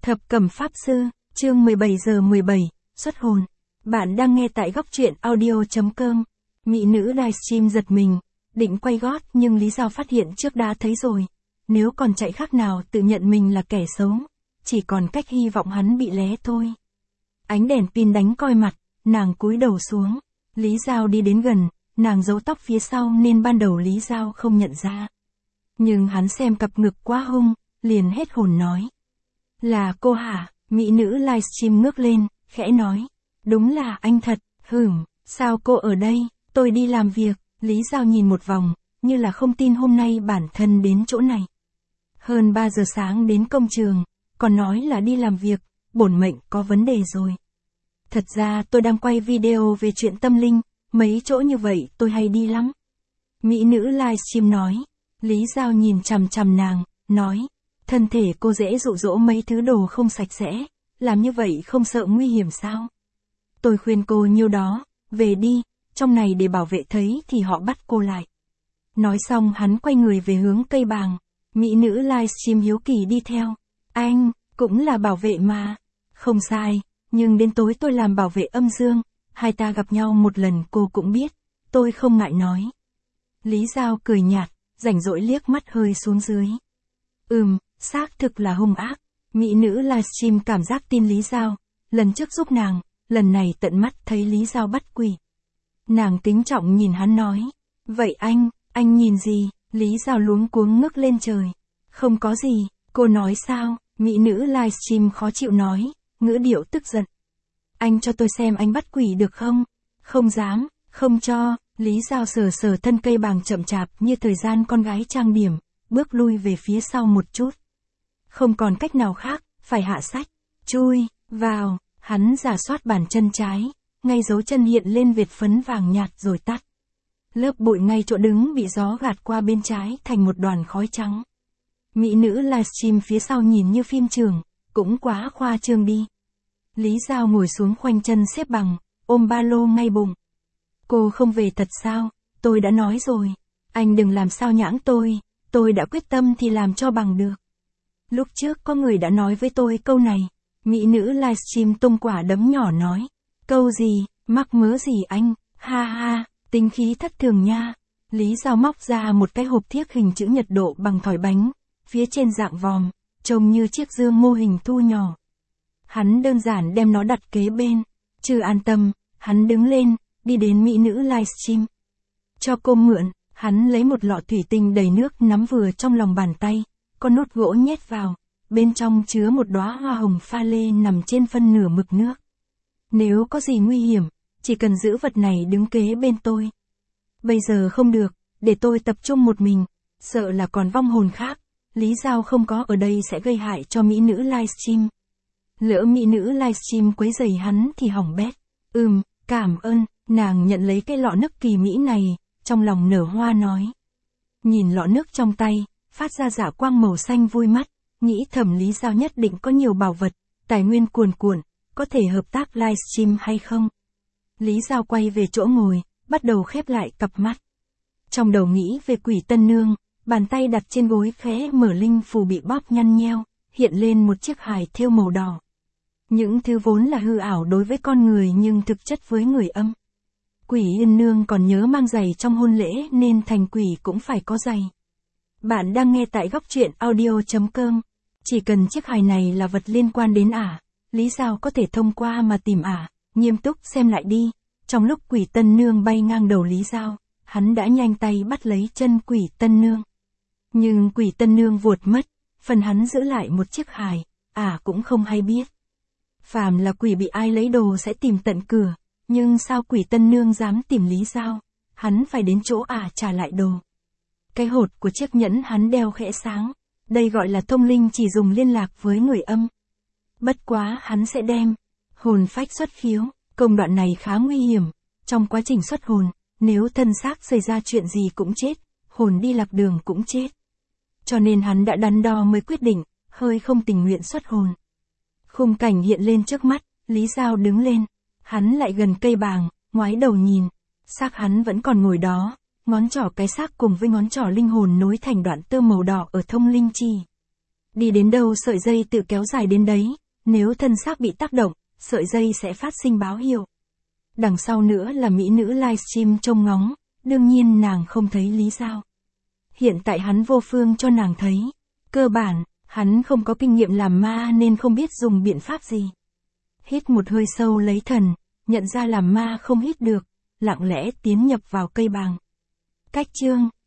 Thập Cẩm Pháp Sư, chương 17 giờ 17, xuất hồn. Bạn đang nghe tại góc truyện audio.com. Mỹ nữ livestream giật mình, định quay gót nhưng Lý Giao phát hiện trước đã thấy rồi. Nếu còn chạy khác nào tự nhận mình là kẻ xấu, chỉ còn cách hy vọng hắn bị lé thôi. Ánh đèn pin đánh coi mặt, nàng cúi đầu xuống. Lý Giao đi đến gần, nàng giấu tóc phía sau nên ban đầu Lý Giao không nhận ra. Nhưng hắn xem cặp ngực quá hung, liền hết hồn nói. Là cô hả? Mỹ nữ livestream ngước lên, khẽ nói. Đúng là anh thật, sao cô ở đây? Tôi đi làm việc. Lý Giao nhìn một vòng, như là không tin hôm nay bản thân đến chỗ này. Hơn 3 giờ sáng đến công trường, còn nói là đi làm việc, bổn mệnh có vấn đề rồi. Thật ra tôi đang quay video về chuyện tâm linh, mấy chỗ như vậy tôi hay đi lắm. Mỹ nữ livestream nói. Lý Giao nhìn chằm chằm nàng, nói. Thân thể cô dễ dụ dỗ mấy thứ đồ không sạch sẽ, làm như vậy không sợ nguy hiểm sao? Tôi khuyên cô nhiêu đó, về đi, trong này để bảo vệ thấy thì họ bắt cô lại. Nói xong hắn quay người về hướng cây bàng, mỹ nữ livestream hiếu kỳ đi theo. Anh, cũng là bảo vệ mà. Không sai, nhưng đến tối tôi làm bảo vệ âm dương, hai ta gặp nhau một lần cô cũng biết, tôi không ngại nói. Lý Giao cười nhạt, rảnh rỗi liếc mắt hơi xuống dưới. Xác thực là hung ác. Mỹ nữ livestream cảm giác tin Lý Giao, lần trước giúp nàng, lần này tận mắt thấy Lý Giao bắt quỷ. Nàng kính trọng nhìn hắn nói. Vậy anh nhìn gì? Lý Giao luống cuống ngước lên trời. Không có gì, cô nói sao? Mỹ nữ livestream khó chịu nói, ngữ điệu tức giận. Anh cho tôi xem anh bắt quỷ được không? Không dám, không cho. Lý Giao sờ sờ thân cây bàng chậm chạp như thời gian con gái trang điểm, bước lui về phía sau một chút. Không còn cách nào khác, phải hạ sách. Chui vào, hắn rà soát bàn chân trái, ngay dấu chân hiện lên vệt phấn vàng nhạt rồi tắt. Lớp bụi ngay chỗ đứng bị gió gạt qua bên trái thành một đoàn khói trắng. Mỹ nữ livestream phía sau nhìn như phim trường, cũng quá khoa trương đi. Lý Giao ngồi xuống khoanh chân xếp bằng, ôm ba lô ngay bụng. Cô không về thật sao? Tôi đã nói rồi. Anh đừng làm sao nhãng tôi đã quyết tâm thì làm cho bằng được. Lúc trước có người đã nói với tôi câu này. Mỹ nữ livestream tung quả đấm nhỏ nói. Câu gì, mắc mớ gì anh, ha ha, tính khí thất thường nha. Lý Giao móc ra một cái hộp thiếc hình chữ nhật độ bằng thỏi bánh, phía trên dạng vòm, trông như chiếc dương mô hình thu nhỏ. Hắn đơn giản đem nó đặt kế bên, chưa an tâm, hắn đứng lên, đi đến mỹ nữ livestream. Cho cô mượn, hắn lấy một lọ thủy tinh đầy nước nắm vừa trong lòng bàn tay, con nút gỗ nhét vào, bên trong chứa một đóa hoa hồng pha lê nằm trên phân nửa mực nước. Nếu có gì nguy hiểm, chỉ cần giữ vật này đứng kế bên tôi. Bây giờ không được, để tôi tập trung một mình, sợ là còn vong hồn khác. Lý Giao không có ở đây sẽ gây hại cho mỹ nữ livestream. Lỡ mỹ nữ livestream quấy rầy hắn thì hỏng bét. Cảm ơn, nàng nhận lấy cái lọ nước kỳ mỹ này, trong lòng nở hoa nói. Nhìn lọ nước trong tay, phát ra rả quang màu xanh vui mắt, nghĩ thầm Lý Giao nhất định có nhiều bảo vật, tài nguyên cuồn cuộn, có thể hợp tác livestream hay không? Lý Giao quay về chỗ ngồi, bắt đầu khép lại cặp mắt. Trong đầu nghĩ về quỷ tân nương, bàn tay đặt trên gối khẽ mở linh phù bị bóp nhăn nheo, hiện lên một chiếc hài thêu màu đỏ. Những thứ vốn là hư ảo đối với con người nhưng thực chất với người âm. Quỷ Yên Nương còn nhớ mang giày trong hôn lễ nên thành quỷ cũng phải có giày. Bạn đang nghe tại góc truyện audio.com. Chỉ cần chiếc hài này là vật liên quan đến ả, Lý Giao có thể thông qua mà tìm ả, nghiêm túc xem lại đi. Trong lúc quỷ Tân Nương bay ngang đầu Lý Giao, hắn đã nhanh tay bắt lấy chân quỷ Tân Nương. Nhưng quỷ Tân Nương vuột mất, phần hắn giữ lại một chiếc hài, ả cũng không hay biết. Phàm là quỷ bị ai lấy đồ sẽ tìm tận cửa, nhưng sao quỷ Tân Nương dám tìm Lý Giao, hắn phải đến chỗ ả trả lại đồ. Cái hột của chiếc nhẫn hắn đeo khẽ sáng, đây gọi là thông linh chỉ dùng liên lạc với người âm. Bất quá hắn sẽ đem hồn phách xuất khiếu, công đoạn này khá nguy hiểm, trong quá trình xuất hồn, nếu thân xác xảy ra chuyện gì cũng chết, hồn đi lạc đường cũng chết. Cho nên hắn đã đắn đo mới quyết định, hơi không tình nguyện xuất hồn. Khung cảnh hiện lên trước mắt, Lý Giao đứng lên, hắn lại gần cây bàng, ngoái đầu nhìn, xác hắn vẫn còn ngồi đó, ngón trỏ cái xác cùng với ngón trỏ linh hồn nối thành đoạn tơ màu đỏ ở thông linh chi. Đi đến đâu sợi dây tự kéo dài đến đấy, nếu thân xác bị tác động, sợi dây sẽ phát sinh báo hiệu. Đằng sau nữa là mỹ nữ livestream trông ngóng, đương nhiên nàng không thấy lý giao. Hiện tại hắn vô phương cho nàng thấy. Cơ bản, hắn không có kinh nghiệm làm ma nên không biết dùng biện pháp gì. Hít một hơi sâu lấy thần, nhận ra làm ma không hít được, lặng lẽ tiến nhập vào cây bàng. Cách chương